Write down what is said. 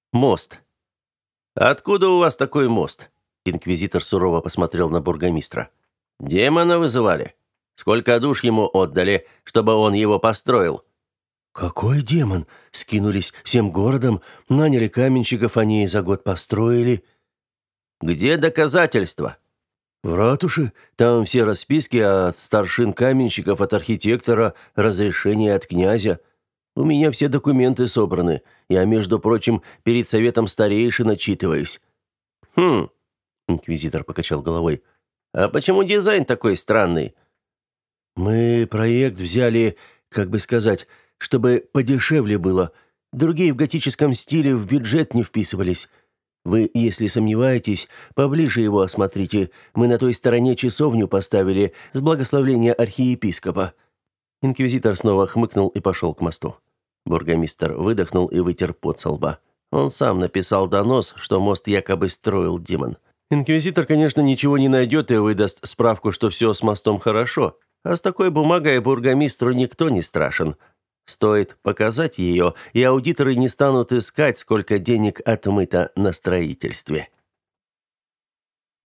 Мост. Откуда у вас такой мост? Инквизитор сурово посмотрел на бургомистра. Демона вызывали? Сколько душ ему отдали, чтобы он его построил? «Какой демон? Скинулись всем городом, наняли каменщиков, они и за год построили». Где доказательства? «В ратуше. Там все расписки от старшин каменщиков, от архитектора, разрешение от князя. У меня все документы собраны. Я, между прочим, перед советом старейшин отчитываюсь». Хм, инквизитор покачал головой. А почему дизайн такой странный? «Мы проект взяли, как бы сказать, чтобы подешевле было. Другие в готическом стиле в бюджет не вписывались. Вы, если сомневаетесь, поближе его осмотрите. Мы на той стороне часовню поставили с благословения архиепископа». Инквизитор снова хмыкнул и пошел к мосту. Бургомистр выдохнул и вытер пот со лба. Он сам написал донос, что мост якобы строил демон. Инквизитор, конечно, ничего не найдет и выдаст справку, что все с мостом хорошо. А с такой бумагой бургомистру никто не страшен. Стоит показать ее, и аудиторы не станут искать, сколько денег отмыто на строительстве.